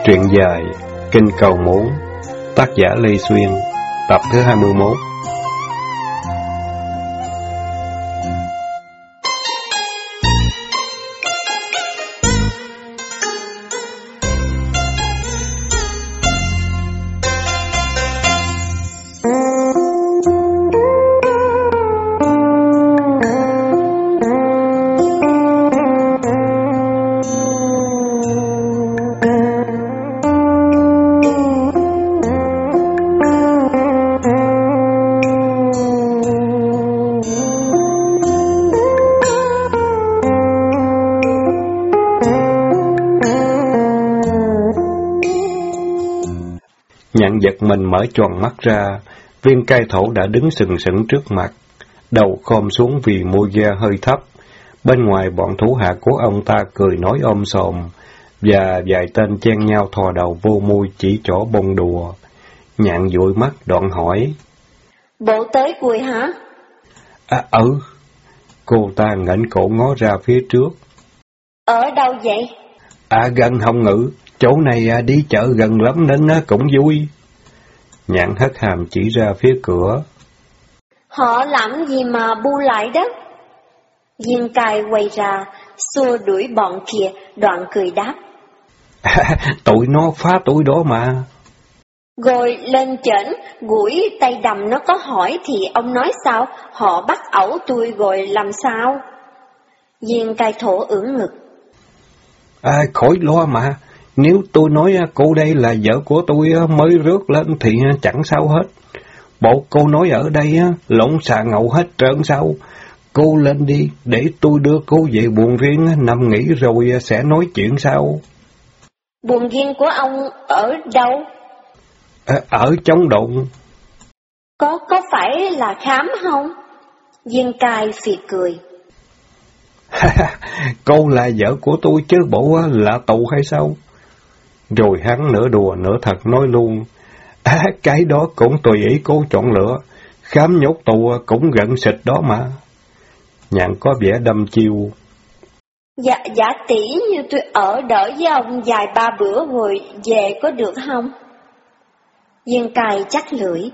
Truyện dài Kinh Cầu Muốn, tác giả Lê Xuyên, tập thứ 21. Nhạn giật mình mở choàng mắt ra, viên cai thổ đã đứng sừng sững trước mặt, đầu khom xuống vì môi da hơi thấp. Bên ngoài bọn thủ hạ của ông ta cười nói ôm sòm, và vài tên chen nhau thò đầu vô môi chỉ trỏ bông đùa. Nhạn dụi mắt đoạn hỏi: Bộ tới vui hả? Cô ta nghển cổ ngó ra phía trước. Ở đâu vậy? Gần Hồng Ngự, chỗ này đi chợ gần lắm nên cũng vui. Nhạn hất hàm chỉ ra phía cửa. Họ làm gì mà bu lại đó? Viên cai quay ra, xua đuổi bọn kia, đoạn cười đáp. Tụi nó phá túi đó mà. Rồi lên trển, gũi tay đầm nó có hỏi thì ông nói sao? Họ bắt ẩu tôi rồi làm sao? Viên cai thổ ưỡn ngực. Khỏi lo mà. Nếu tôi nói cô đây là vợ của tôi mới rước lên thì chẳng sao hết. Bộ cô nói ở đây lộn xà ngầu hết trơn sao? Cô lên đi, để tôi đưa cô về buồng riêng, nằm nghỉ rồi sẽ nói chuyện sau. Buồng riêng của ông ở đâu? Ở trong đồn. Có phải là khám không? Viên cai phì cười. Cô là vợ của tôi chứ bộ là tù hay sao? Rồi hắn nửa đùa nửa thật nói luôn. Cái đó cũng tùy ý cô chọn lựa. Khám nhốt tù cũng gần xịt đó mà. Nhạn có vẻ đâm chiêu. Dạ tỷ như tôi ở đợi với ông vài ba bữa rồi về có được không? Viên cai chắc lưỡi.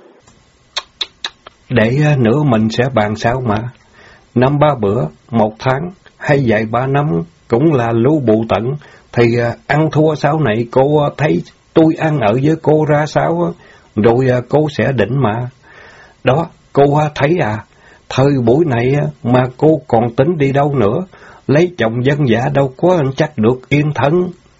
Để nữa mình sẽ bàn sau mà. 5-3 bữa, 1 tháng, hay vài 3 năm cũng là lưu bù tận. Thì ăn thua sau này cô thấy tôi ăn ở với cô ra sao, rồi cô sẽ định mà. Đó, cô thấy thời buổi này mà cô còn tính đi đâu nữa, lấy chồng dân dã đâu có chắc được yên thân.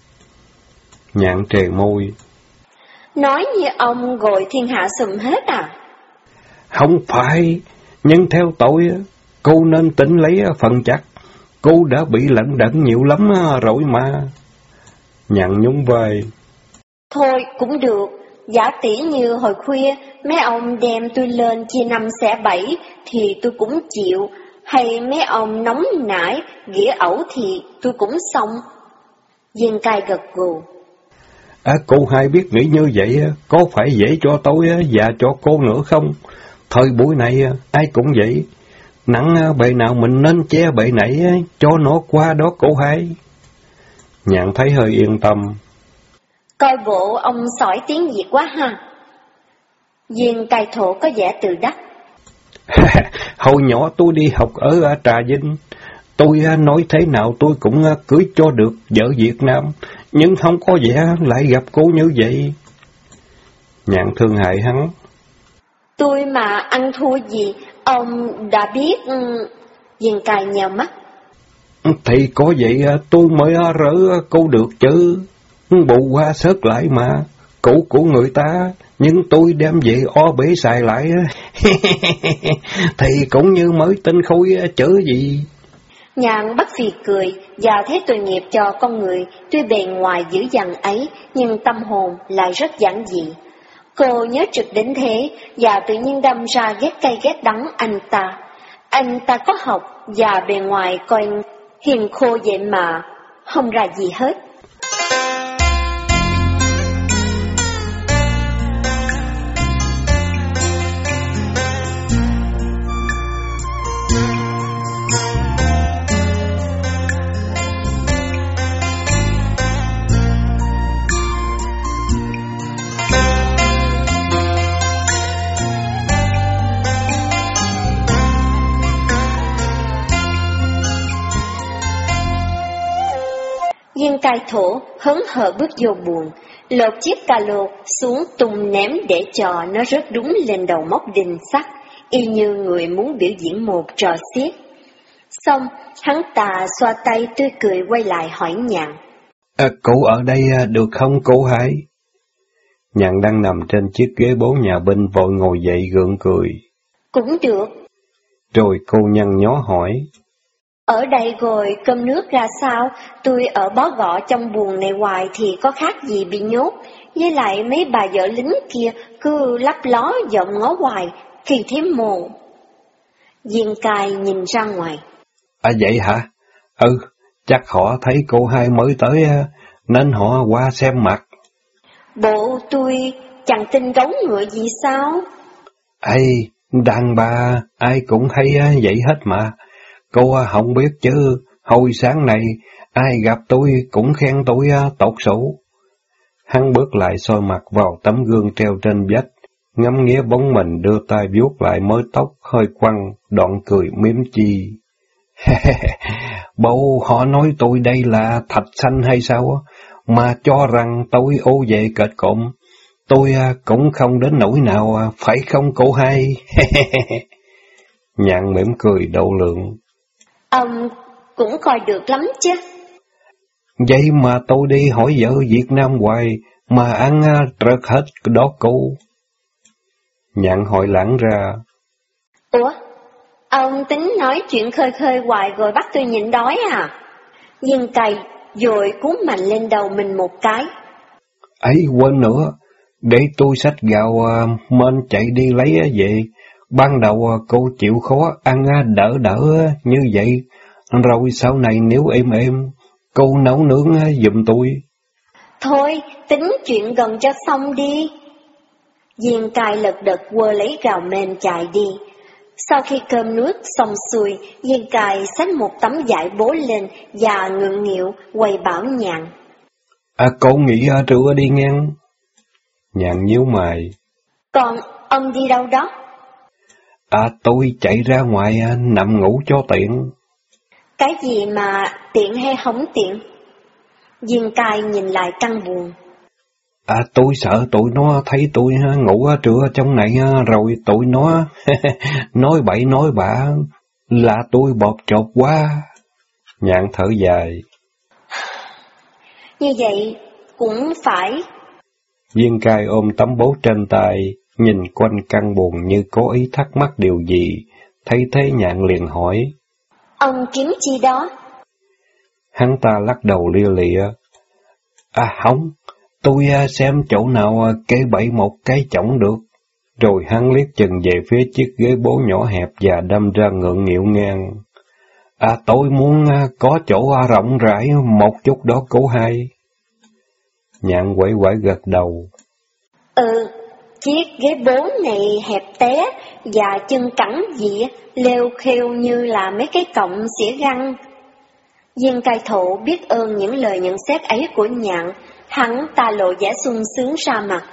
Nhạn trề môi. Nói như ông gọi thiên hạ sùm hết à? Không phải, nhưng theo tôi, cô nên tính lấy phần chắc. Cô đã bị lận đận nhiều lắm rồi mà. Nhạn nhún vai. Thôi cũng được, giả tỷ như hồi khuya mấy ông đem tôi lên chia 5 xẻ 7 thì tôi cũng chịu, hay mấy ông nóng nảy ghĩa ẩu thì tôi cũng xong. Viên cai gật gù. Cô hai biết nghĩ như vậy có phải dễ cho tôi và cho cô nữa không? Thời buổi này ai cũng vậy, nặng bề nào mình nên che bề nấy cho nó qua đó cô hai. Nhạn thấy hơi yên tâm. Coi bộ ông sỏi tiếng Việt quá ha. Viên cai thổ có vẻ tự đắc. Hồi nhỏ tôi đi học ở Trà Vinh, tôi nói thế nào tôi cũng cưới cho được vợ Việt Nam, nhưng không có vẻ lại gặp cô như vậy. Nhạn thương hại hắn. Tôi mà ăn thua gì, ông đã biết. Viên cai nhèo mắt. Thì có vậy tôi mới rỡ cô được chứ. Bù qua sớt lại mà, cũ của người ta, nhưng tôi đem về o bể xài lại. Thì cũng như mới tinh khôi chớ gì. Nhạn bắt phì cười, và thấy tội nghiệp cho con người, tuy bề ngoài dữ dằn ấy, nhưng tâm hồn lại rất giản dị. Cô nhớ trực đến thế, và tự nhiên đâm ra ghét cay ghét đắng anh ta. Anh ta có học, và bề ngoài coi hiền khô vậy mà, không ra gì hết. Viên cai thổ hớn hở bước vô buồng, lột chiếc cà lô xuống tung ném để cho nó rớt đúng lên đầu móc đinh sắt, y như người muốn biểu diễn một trò xiếc. Xong, hắn ta xoa tay tươi cười quay lại hỏi Nhạn. Cụ ở đây được không cô hai? Nhạn đang nằm trên chiếc ghế bố nhà binh vội ngồi dậy gượng cười. Cũng được. Rồi cô nhăn nhó hỏi. Ở đây rồi cơm nước ra sao? Tôi ở bó gọ trong buồng này hoài thì có khác gì bị nhốt. Với lại mấy bà vợ lính kia cứ lắp ló giọng ngó hoài, kỳ thế mồ. Viên cai nhìn ra ngoài. Vậy hả? Chắc họ thấy cô hai mới tới nên họ qua xem mặt. Bộ tôi chẳng tin gấu ngựa gì sao? Đàn bà ai cũng hay vậy hết mà. Cô không biết chứ, hồi sáng này ai gặp tôi cũng khen tôi tột số. Hắn bước lại soi mặt vào tấm gương treo trên vách, ngắm nghía bóng mình đưa tay vuốt lại mớ tóc hơi quăng, đoạn cười miếm chi. Bộ họ nói tôi đây là thạch xanh hay sao, mà cho rằng tôi ô về kệt cộm. Tôi cũng không đến nỗi nào, phải không cô hai? Nhạn mỉm cười độ lượng. Ông cũng coi được lắm chứ. Vậy mà tôi đi hỏi vợ Việt Nam hoài, mà ăn trật hết đó cô. Nhạn hỏi lãng ra. Ủa, ông tính nói chuyện khơi khơi hoài rồi bắt tôi nhịn đói à? Viên cày rồi cú mạnh lên đầu mình một cái. Quên nữa, để tôi xách gạo men chạy đi lấy về. Ban đầu cô chịu khó ăn đỡ như vậy, rồi sau này nếu em, cô nấu nướng giùm tôi. Thôi, tính chuyện gần cho xong đi. Viên cai lật đật quơ lấy gạo men chạy đi. Sau khi cơm nước xong xuôi, Viên cai xách một tấm vải bố lên và ngượng nghịu quay bảo Nhạn. Cô nghỉ trưa đi ngang. Nhạn nhíu mày. Còn ông đi đâu đó? Tôi chạy ra ngoài nằm ngủ cho tiện. Cái gì mà tiện hay không tiện? Viên cai nhìn lại căn buồng. Tôi sợ tụi nó thấy tôi ngủ trưa trong này rồi tụi nó nói bậy nói bạ là tôi bọt chột quá. Nhạn thở dài. Như vậy cũng phải. Viên cai ôm tấm bố trên tay, nhìn quanh căn buồng như có ý thắc mắc điều gì. Thấy thế Nhạn liền hỏi. Ông kiếm chi đó? Hắn ta lắc đầu lia lịa. Không, tôi xem chỗ nào kê bậy một cái chổng được. Rồi hắn liếc chừng về phía chiếc ghế bố nhỏ hẹp và đâm ra ngượng nghịu ngang. Tôi muốn có chỗ rộng rãi một chút đó cô hai. Nhạn quẩy quẩy gật đầu. Chiếc ghế bố này hẹp té và chân cẳng gì leo khêu như là mấy cái cọng xỉa răng. Viên cai thổ biết ơn những lời nhận xét ấy của Nhạn, hắn ta lộ vẻ sung sướng ra mặt.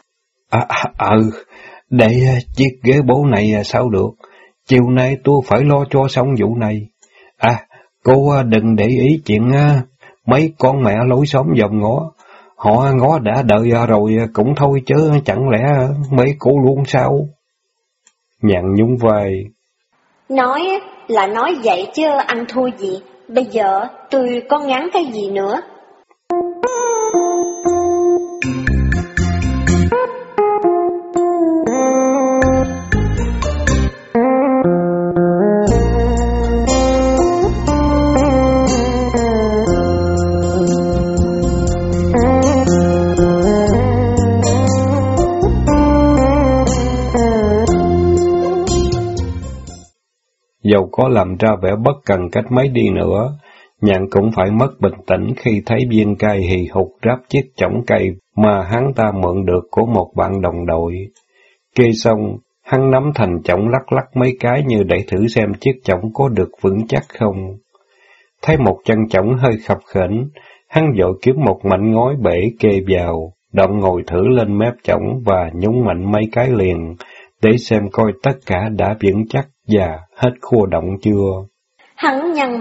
Để chiếc ghế bố này sao được, chiều nay tôi phải lo cho xong vụ này. Cô đừng để ý chuyện mấy con mẹ lối xóm dòm ngó, họ ngó đã đợi rồi cũng thôi chứ chẳng lẽ mấy cô luôn sao? Nhạn nhún vai. Nói là nói vậy chứ ăn thua gì, bây giờ tôi có ngán cái gì nữa. Dầu có làm ra vẻ bất cần cách mấy đi nữa, Nhạn cũng phải mất bình tĩnh khi thấy Viên cai hì hục ráp chiếc chổng cây mà hắn ta mượn được của một bạn đồng đội. Kê xong, hắn nắm thành chổng lắc lắc mấy cái như để thử xem chiếc chổng có được vững chắc không. Thấy một chân chổng hơi khập khểnh, hắn vội kiếm một mảnh ngói bể kê vào, đoạn ngồi thử lên mép chổng và nhúng mạnh mấy cái liền, để xem coi tất cả đã vững chắc và hết khô động chưa. Hắn nhăn mặt,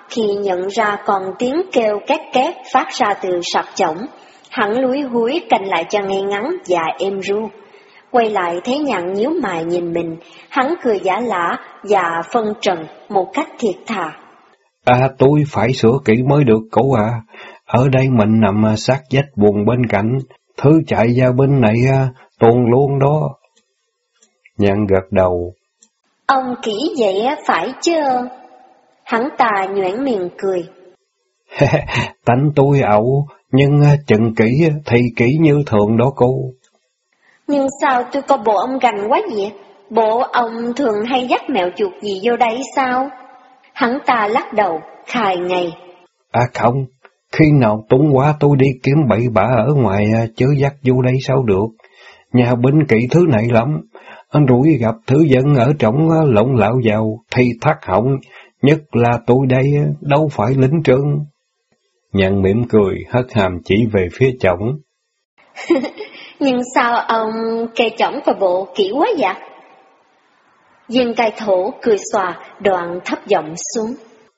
khi nhận ra còn tiếng kêu két két phát ra từ sập chổng. Hắn lúi húi canh lại cho ngay ngắn và êm ru. Quay lại thấy Nhạn nhíu mày nhìn mình, hắn cười giả lả và phân trần một cách thiệt thà. Tôi phải sửa kỹ mới được cậu à. Ở đây mình nằm sát vách buồng bên cạnh, thứ chạy ra bên này tuồn luôn đó. Nhạn gật đầu. Ông kỹ vậy phải chứ? Hắn ta nhoẻn miệng cười. Tánh tôi ẩu, nhưng chừng kỹ thì kỹ như thường đó cô. Nhưng sao tôi coi bộ ông gành quá vậy? Bộ ông thường hay dắt mèo chuột gì vô đây sao? Hắn ta lắc đầu, khài ngay. Không, khi nào túng quá tôi đi kiếm bậy bạ ở ngoài chứ dắt vô đây sao được. Nhà binh kỵ thứ này lắm, anh rủi gặp thứ dân ở trong lộn lạo vào thì thắt họng, nhất là tôi đây đâu phải lính trơn. Nhạn mỉm cười, hất hàm chỉ về phía chồng. Nhưng sao ông kê chổng vào bộ kỹ quá vậy? Viên cai thổ cười xòa, đoạn thấp giọng xuống.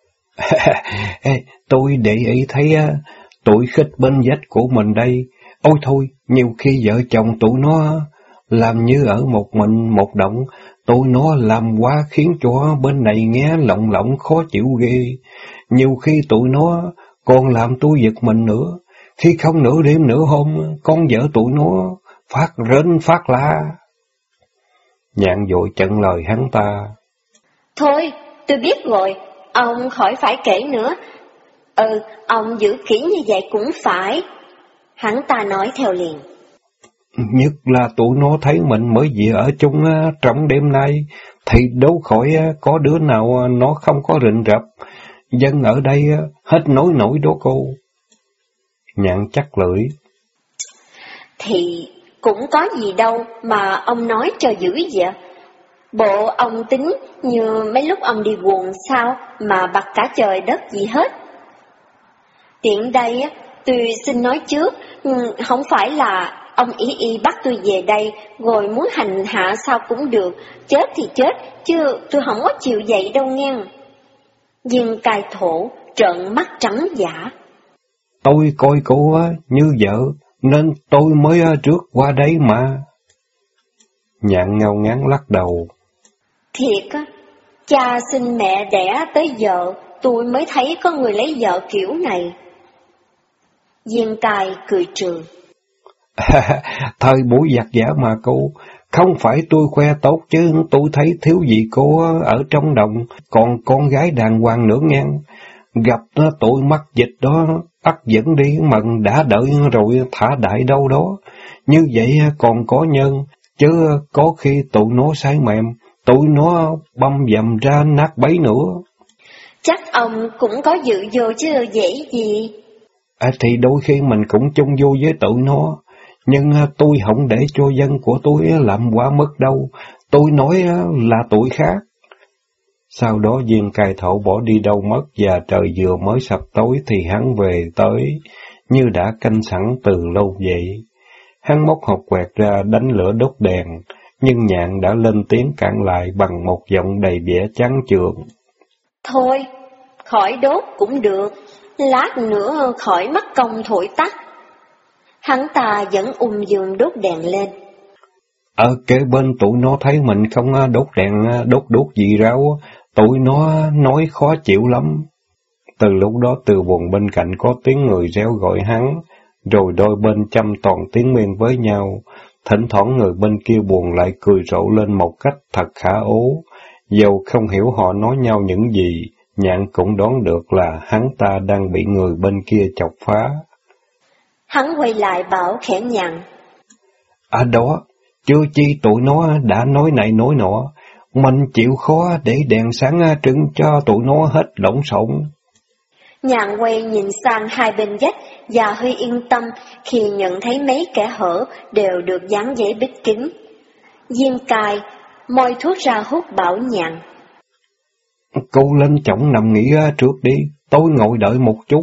Tôi để ý thấy tụi khích bên vách của mình đây. Ôi thôi, nhiều khi vợ chồng tụi nó làm như ở một mình một động, tụi nó làm quá khiến cho bên này nghe lộng lộng khó chịu ghê. Nhiều khi tụi nó còn làm tôi giật mình nữa. Khi không nửa đêm nửa hôm, con vợ tụi nó phát rên phát la. Nhạn vội chặn lời hắn ta. Thôi, tôi biết rồi, ông khỏi phải kể nữa. Ông giữ kỹ như vậy cũng phải. Hắn ta nói theo liền. Nhất là tụi nó thấy mình mới về ở chung trong đêm nay, thì đâu khỏi có đứa nào nó không có rình rập. Dân ở đây hết nói nổi đó cô. Nhạn chắc lưỡi. Thì cũng có gì đâu mà ông nói cho dữ vậy. Bộ ông tính như mấy lúc ông đi quần sao mà bặt cả trời đất gì hết. Tiện đây tôi xin nói trước, không phải là ông ý bắt tôi về đây rồi muốn hành hạ sao cũng được, chết thì chết, chứ tôi không có chịu vậy đâu nghe. Viên cai thổ trợn mắt trắng dã. Tôi coi cô như vợ, nên tôi mới trước qua đấy mà. Nhạn ngao ngán lắc đầu. Thiệt á, cha sinh mẹ đẻ tới giờ, tôi mới thấy có người lấy vợ kiểu này. Viên cai cười trừ. Thời buổi giặc giả mà cô, không phải tôi khoe tốt chứ tôi thấy thiếu gì cô ở trong đồng, còn con gái đàng hoàng nữa ngang. Gặp tụi mắc dịch đó, ắt dẫn đi mần đã đợi rồi thả đại đâu đó. Như vậy còn có nhân, chứ có khi tụi nó sái mềm, tụi nó băm dầm ra nát bấy nữa. Chắc ông cũng có dự vô chứ dễ gì. Thì đôi khi mình cũng chung vô với tụi nó, nhưng tôi không để cho dân của tôi làm quá mức đâu, tôi nói là tụi khác. Sau đó Viên cai thổ bỏ đi đâu mất và trời vừa mới sập tối thì hắn về tới, như đã canh sẵn từ lâu vậy. Hắn móc hộp quẹt ra đánh lửa đốt đèn, nhưng Nhạn đã lên tiếng cản lại bằng một giọng đầy vẻ chán chường. Thôi, khỏi đốt cũng được, lát nữa khỏi mất công thổi tắt. Hắn ta vẫn dung đốt đèn lên. Ở kế bên tụi nó thấy mình không đốt đèn đốt gì ráo, tụi nó nói khó chịu lắm. Từ lúc đó từ buồng bên cạnh có tiếng người réo gọi hắn, rồi đôi bên chăm toàn tiếng miên với nhau. Thỉnh thoảng người bên kia buồn lại cười rộ lên một cách thật khả ố. Dầu không hiểu họ nói nhau những gì, Nhạn cũng đoán được là hắn ta đang bị người bên kia chọc phá. Hắn quay lại bảo khẽ Nhạn. Đó, chưa chi tụi nó đã nói này nói nọ, mình chịu khó để đèn sáng trưng cho tụi nó hết lộn xộn. Nhạn quay nhìn sang hai bên vách và hơi yên tâm khi nhận thấy mấy kẻ hở đều được dán giấy bít kín. Viên cai moi thuốc ra hút bảo Nhạn. Cô lên chõng nằm nghỉ trước đi, tôi ngồi đợi một chút.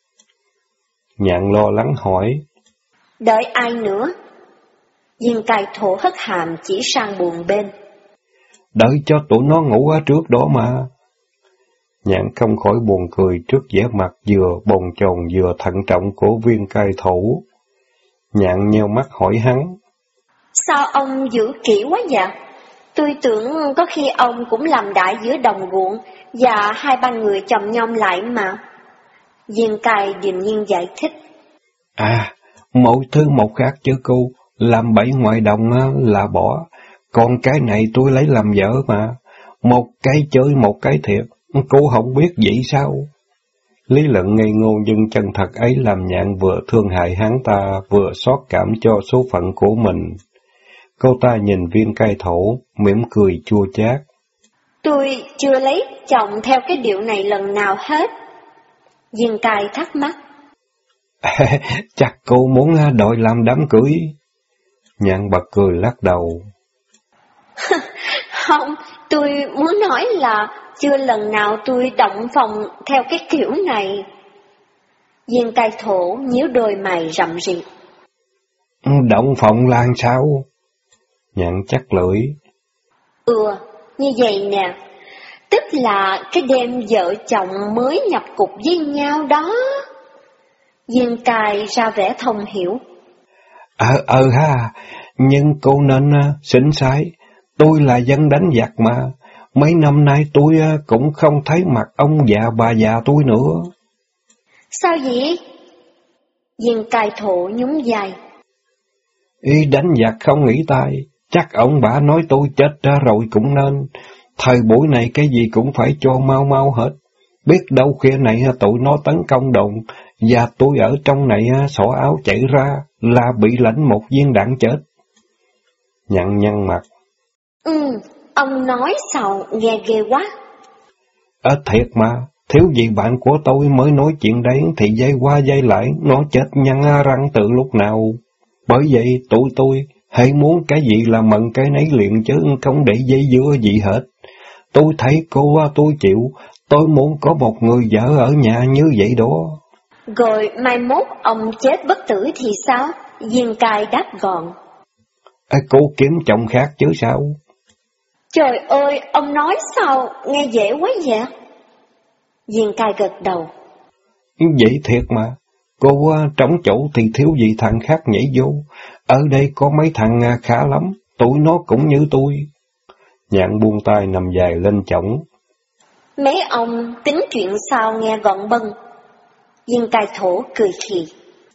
Nhạn lo lắng hỏi. Đợi ai nữa? Viên cai thổ hất hàm chỉ sang buồng bên. Đợi cho tụi nó ngủ trước đó mà. Nhạn không khỏi buồn cười trước vẻ mặt vừa bồn chồn vừa thận trọng của Viên cai thủ. Nhạn nheo mắt hỏi hắn. Sao ông giữ kỹ quá vậy? Tôi tưởng có khi ông cũng làm đại giữa đồng ruộng và hai ba người chồng nhau lại mà. Viên cai điềm nhiên giải thích. Mỗi thứ một khác chứ cô, làm bẫy ngoài đồng là bỏ, còn cái này tôi lấy làm vợ mà, một cái chơi một cái thiệt, cô không biết vậy sao? Lý luận ngây ngô nhưng chân thật ấy làm Nhạn vừa thương hại hắn ta, vừa xót cảm cho số phận của mình. Cô ta nhìn Viên cai thổ, mỉm cười chua chát. Tôi chưa lấy chồng theo cái điệu này lần nào hết. Viên cai thắc mắc. Chắc cô muốn đòi làm đám cưới. Nhạn bật cười lắc đầu. Không, tôi muốn nói là chưa lần nào tôi động phòng theo cái kiểu này. Viên cai thổ nhíu đôi mày rậm rịt. Động phòng là sao? Nhạn chắc lưỡi. Như vậy nè, tức là cái đêm vợ chồng mới nhập cục với nhau đó. Viên cai ra vẻ thông hiểu. Nhưng cô nên xỉn xái, tôi là dân đánh giặc mà, mấy năm nay tôi cũng không thấy mặt ông già bà già tôi nữa. Sao vậy? Viên cai thổ nhún vai. Ý đánh giặc không nghĩ tai, chắc ông bà nói tôi chết ra rồi cũng nên, thời buổi này cái gì cũng phải cho mau mau hết, biết đâu khuya này tụi nó tấn công đồn, và tôi ở trong này xỏ áo chạy ra là bị lãnh một viên đạn chết. Nhăn nhăn mặt. Ông nói sao nghe ghê quá. Thiệt mà, thiếu gì bạn của tôi mới nói chuyện đấy thì dây qua dây lại, nó chết nhăn răng từ lúc nào. Bởi vậy tụi tôi hãy muốn cái gì là mận cái nấy liền chứ không để dây dưa gì hết. Tôi thấy cô tôi chịu, tôi muốn có một người vợ ở nhà như vậy đó. Rồi mai mốt ông chết bất tử thì sao? Viên cai đáp gọn. Cô kiếm chồng khác chứ sao? Trời ơi, ông nói sao nghe dễ quá vậy? Viên cai gật đầu. Vậy thiệt mà, cô trống chỗ thì thiếu gì thằng khác nhảy vô. Ở đây có mấy thằng khá lắm, tụi nó cũng như tôi. Nhạn buông tay nằm dài lên chõng. Mấy ông tính chuyện sao nghe gọn bâng. Viên cai thổ cười khì.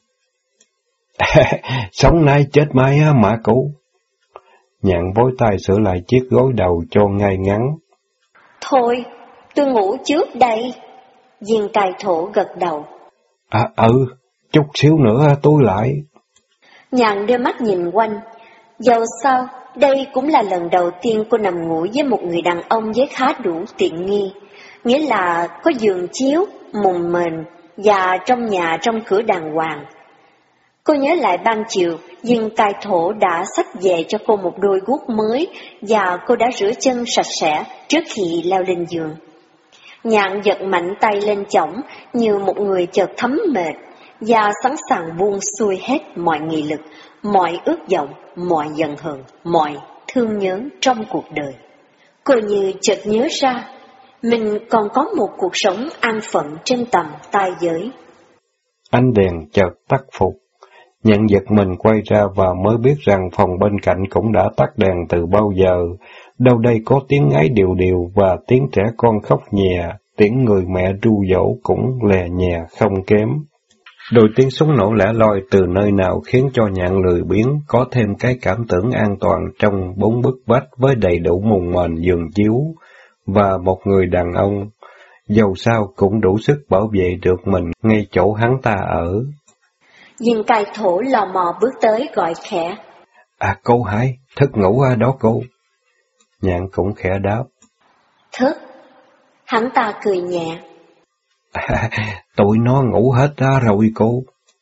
Sống nay chết mai mà cô. Nhạn bối tay sửa lại chiếc gối đầu cho ngay ngắn. Thôi, tôi ngủ trước đây. Viên cai thổ gật đầu. Chút xíu nữa tôi lại. Nhạn đưa mắt nhìn quanh. Dẫu sao, đây cũng là lần đầu tiên cô nằm ngủ với một người đàn ông với khá đủ tiện nghi. Nghĩa là có giường chiếu, mùng mền và trong nhà trong cửa đàng hoàng. Cô nhớ lại ban chiều, Viên cai thổ đã xách về cho cô một đôi guốc mới và cô đã rửa chân sạch sẽ trước khi leo lên giường. Nhạn giật mạnh tay lên chõng như một người chợt thấm mệt và sẵn sàng buông xuôi hết mọi nghị lực, mọi ước vọng, mọi giận hờn, mọi thương nhớ trong cuộc đời. Cô như chợt nhớ ra, mình còn có một cuộc sống an phận trên tầm tai giới. Ánh đèn chợt tắt phục. Nhạn giật mình quay ra và mới biết rằng phòng bên cạnh cũng đã tắt đèn từ bao giờ. Đâu đây có tiếng ngáy đều đều và tiếng trẻ con khóc nhè, tiếng người mẹ ru dỗ cũng lè nhè không kém. Đôi tiếng súng nổ lẻ loi từ nơi nào khiến cho Nhạn lười biếng có thêm cái cảm tưởng an toàn trong bốn bức vách với đầy đủ mùng mền giường chiếu và một người đàn ông, dầu sao cũng đủ sức bảo vệ được mình ngay chỗ hắn ta ở. Viên cai thổ lò mò bước tới gọi khẽ. Cô Hải, thức ngủ đó cô. Nhạn cũng khẽ đáp. Thức. Hắn ta cười nhẹ. Tụi nó ngủ hết ra rồi cô.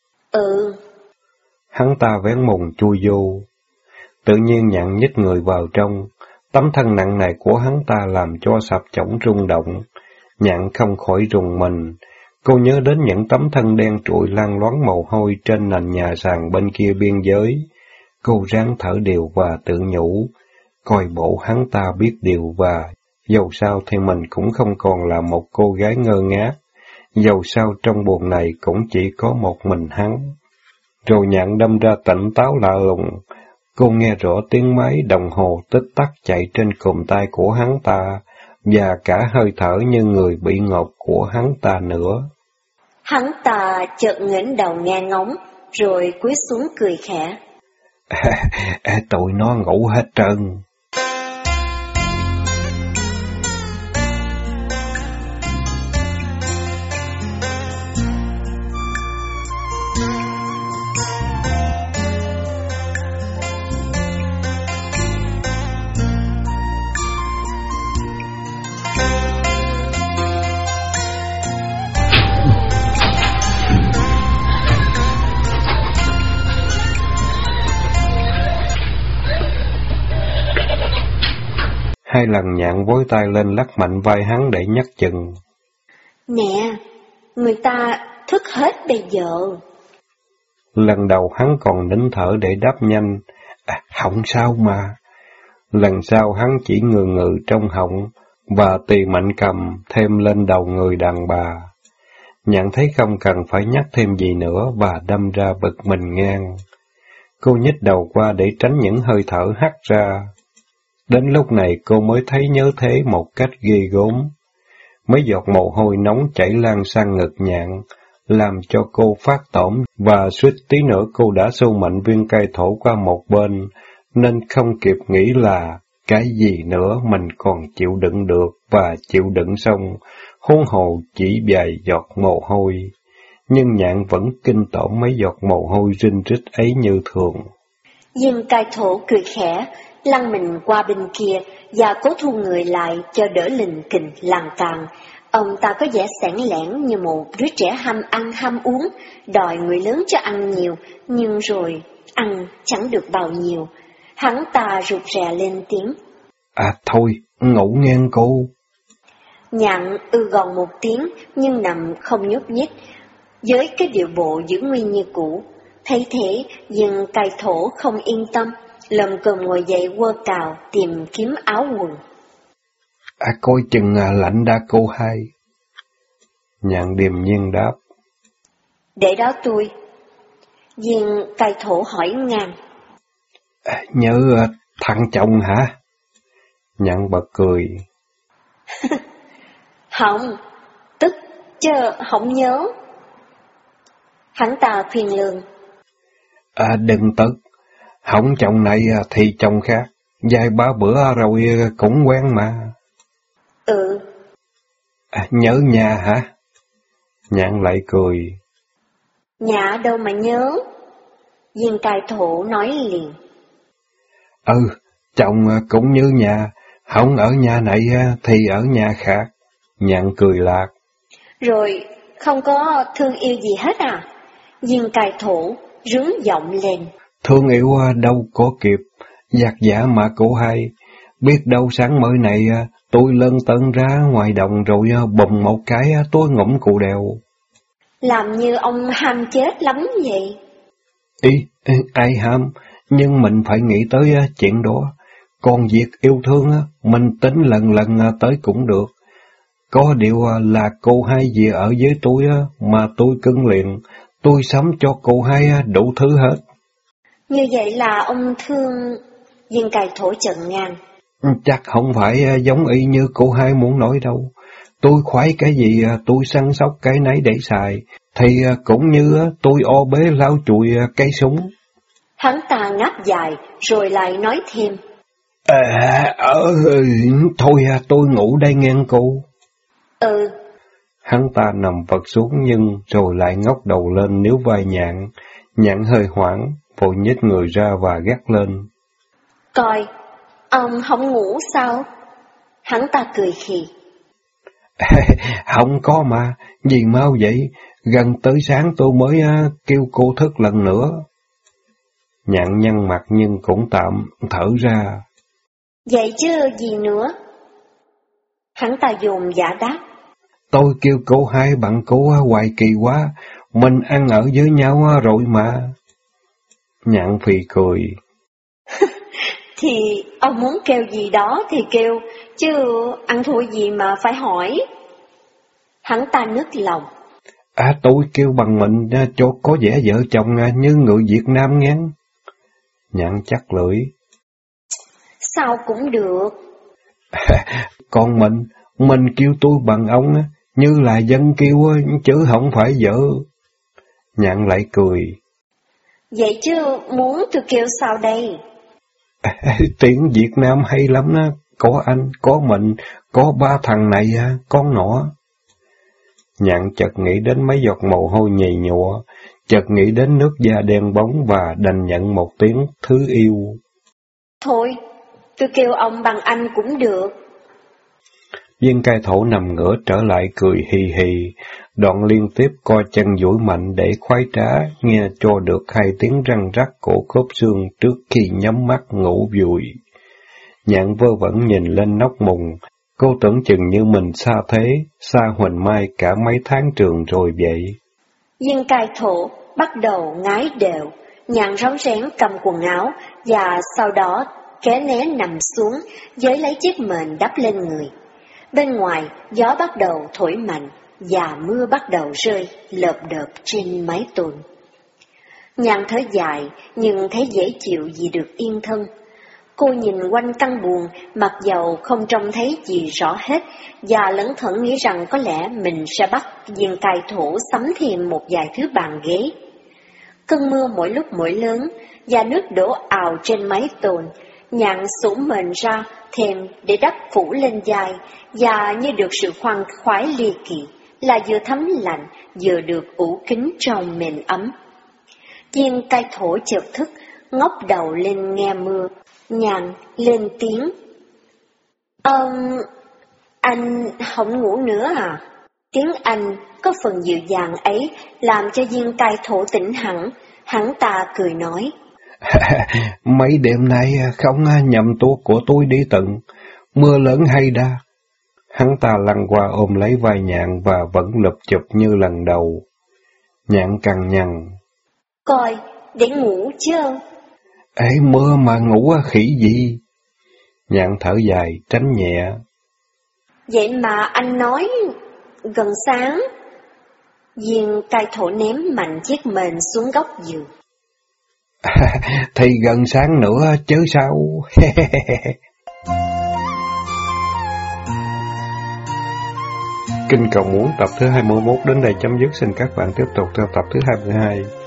Hắn ta vén mùng chui vô. Tự nhiên Nhạn nhích người vào trong. Tấm thân nặng nề của hắn ta làm cho sập chõng rung động. Nhạn không khỏi rùng mình. Cô nhớ đến những tấm thân đen trụi loang loáng mồ hôi trên nền nhà sàn bên kia biên giới. Cô ráng thở đều và tự nhủ, coi bộ hắn ta biết điều và Dầu sao thì mình cũng không còn là một cô gái ngơ ngác, dầu sao trong buồng này cũng chỉ có một mình hắn. Rồi Nhạn đâm ra tỉnh táo lạ lùng, cô nghe rõ tiếng máy đồng hồ tích tắc chạy trên cùm tay của hắn ta, và cả hơi thở như người bị ngộp của hắn ta nữa. Hắn ta chợt ngẩng đầu nghe ngóng, rồi cúi xuống cười khẽ. Tụi nó ngủ hết trơn. Hai lần Nhạn vối tay lên lắc mạnh vai hắn để nhắc chừng. Nè, người ta thức hết bây giờ. Lần đầu hắn còn nín thở để đáp nhanh, không sao mà. Lần sau hắn chỉ ngừ ngừ trong họng, và tì mạnh cầm thêm lên đầu người đàn bà. Nhạn thấy không cần phải nhắc thêm gì nữa và đâm ra bực mình ngang. Cô nhích đầu qua để tránh những hơi thở hắt ra. Đến lúc này cô mới thấy nhớ thế một cách ghê gớm. Mấy giọt mồ hôi nóng chảy lan sang ngực Nhạn, làm cho cô phát tổn và suýt tí nữa cô đã xô mạnh viên cây thổ qua một bên, nên không kịp nghĩ là cái gì nữa mình còn chịu đựng được và chịu đựng xong, huống hồ chỉ vài giọt mồ hôi. Nhưng Nhạn vẫn kinh tởm mấy giọt mồ hôi rinh rít ấy như thường. Viên cai thổ cười khẽ, lăn mình qua bên kia và cố thu người lại cho đỡ lình kình làng càng. Ông ta có vẻ sảng lẻn như một đứa trẻ ham ăn ham uống, đòi người lớn cho ăn nhiều, nhưng rồi ăn chẳng được bao nhiêu. Hắn ta rụt rè lên tiếng. Thôi, ngủ ngang cô. Nhạn gòn một tiếng nhưng nằm không nhúc nhích, với cái điệu bộ giữ nguyên như cũ. Thấy thế, viên cai thổ không yên tâm, lầm cồm ngồi dậy quơ cào tìm kiếm áo quần. Coi chừng lạnh đã cô hai. Nhạn điềm nhiên đáp. Để đó tôi. Viên cai thổ hỏi ngang. Nhớ thằng chồng hả? Nhạn bật cười. Không, tức chứ không nhớ. Hắn ta khuyên lương. Đừng tức. Không chồng này thì chồng khác. Vài ba bữa rồi cũng quen mà. Nhớ nhà hả? Nhạn lại cười. Nhà đâu mà nhớ. Viên cai thổ nói liền. Chồng cũng như nhà. Không ở nhà này thì ở nhà khác. Nhạn cười lạc. Rồi không có thương yêu gì hết à? Viên cai thổ rướng giọng lên. Thương yêu đâu có kịp. Giặc giả mà cô hai. Biết đâu sáng mới này tôi lân tân ra ngoài đồng rồi bùm một cái tôi ngủm cụ đèo. Làm như ông ham chết lắm vậy. Ai ham, nhưng mình phải nghĩ tới chuyện đó. Còn việc yêu thương mình tính lần tới cũng được. Có điều là cô hai về ở với tôi mà tôi cưng liền, tôi sắm cho cô hai đủ thứ hết. Như vậy là ông thương... Viên cai thổ chận ngang. Chắc không phải giống y như cô hai muốn nói đâu. Tôi khoái cái gì tôi săn sóc cái nấy để xài, thì cũng như tôi o bế lau chùi cây súng. Hắn ta ngáp dài rồi lại nói thêm. Thôi tôi ngủ đây ngang cô. Hắn ta nằm vật xuống nhưng rồi lại ngóc đầu lên níu vai Nhạn. Nhạn hơi hoảng, vội nhích người ra và gắt lên. Coi, ông không ngủ sao? Hắn ta cười khì. Không có mà, gì mau vậy, gần tới sáng tôi mới kêu cô thức lần nữa. Nhạn nhăn mặt nhưng cũng tạm thở ra. Vậy chứ gì nữa? Hắn ta dồn dạ đáp. Tôi kêu cô hai bằng cô hoài kỳ quá, mình ăn ở với nhau rồi mà. Nhạn phì cười. Thì ông muốn kêu gì đó thì kêu, chứ ăn thua gì mà phải hỏi. Hắn ta nức lòng. Tôi kêu bằng mình cho có vẻ vợ chồng như người Việt Nam ngán. Nhạn chắc lưỡi. Sao cũng được. Còn mình kêu tôi bằng ông như là dân kêu chứ không phải vợ. Nhạn lại cười. Vậy chứ muốn tôi kêu sao đây? Tiếng Việt Nam hay lắm đó. Có anh, có mình, có ba thằng này, con nọ. Nhạn chợt nghĩ đến mấy giọt mồ hôi nhầy nhụa, chợt nghĩ đến nước da đen bóng và đành nhận một tiếng thứ yêu. Thôi, tôi kêu ông bằng anh cũng được. Viên cai thổ nằm ngửa trở lại cười hì hì, đoạn liên tiếp co chân duỗi mạnh để khoái trá, nghe cho được hai tiếng răng rắc cổ khớp xương trước khi nhắm mắt ngủ vùi. Nhạn vơ vẩn nhìn lên nóc mùng, cô tưởng chừng như mình xa thế, xa Huỳnh Mai cả mấy tháng trường rồi vậy. Viên cai thổ bắt đầu ngái đều, Nhạn rón rén cầm quần áo và sau đó ké né nằm xuống, với lấy chiếc mền đắp lên người. Bên ngoài, gió bắt đầu thổi mạnh và mưa bắt đầu rơi lợp đợp trên mái tôn. Nhạn thở dài nhưng thấy dễ chịu vì được yên thân. Cô nhìn quanh căn buồng, mặc dầu không trông thấy gì rõ hết, và lẩn thẩn nghĩ rằng có lẽ mình sẽ bắt viên cai thổ sắm thêm một vài thứ bàn ghế. Cơn mưa mỗi lúc mỗi lớn, và nước đổ ào trên mái tôn. Nhạn xủ mền ra thêm để đắp phủ lên vai, và như được sự khoan khoái ly kỳ, là vừa thấm lạnh, vừa được ủ kín trong mền ấm. Viên cai thổ chợt thức, ngóc đầu lên nghe mưa. Nhạn lên tiếng. Anh không ngủ nữa à? Tiếng Anh có phần dịu dàng ấy làm cho viên cai thổ tỉnh hẳn. Hắn ta cười nói. Mấy đêm nay không nhầm tuốt của tôi đi tận, mưa lớn hay đa. Hắn ta lăn qua ôm lấy vai Nhạn và vẫn lụp chụp như lần đầu. Nhạn cằn nhằn. Coi, để ngủ chứ. Ê, mưa mà ngủ khỉ gì? Nhạn thở dài, tránh nhẹ. Vậy mà anh nói gần sáng. Viên cai thổ ném mạnh chiếc mền xuống góc giường. Thì gần sáng nữa chứ sao? Kinh cầu muốn tập thứ 21 đến đây chấm dứt. Xin các bạn tiếp tục theo tập thứ 22.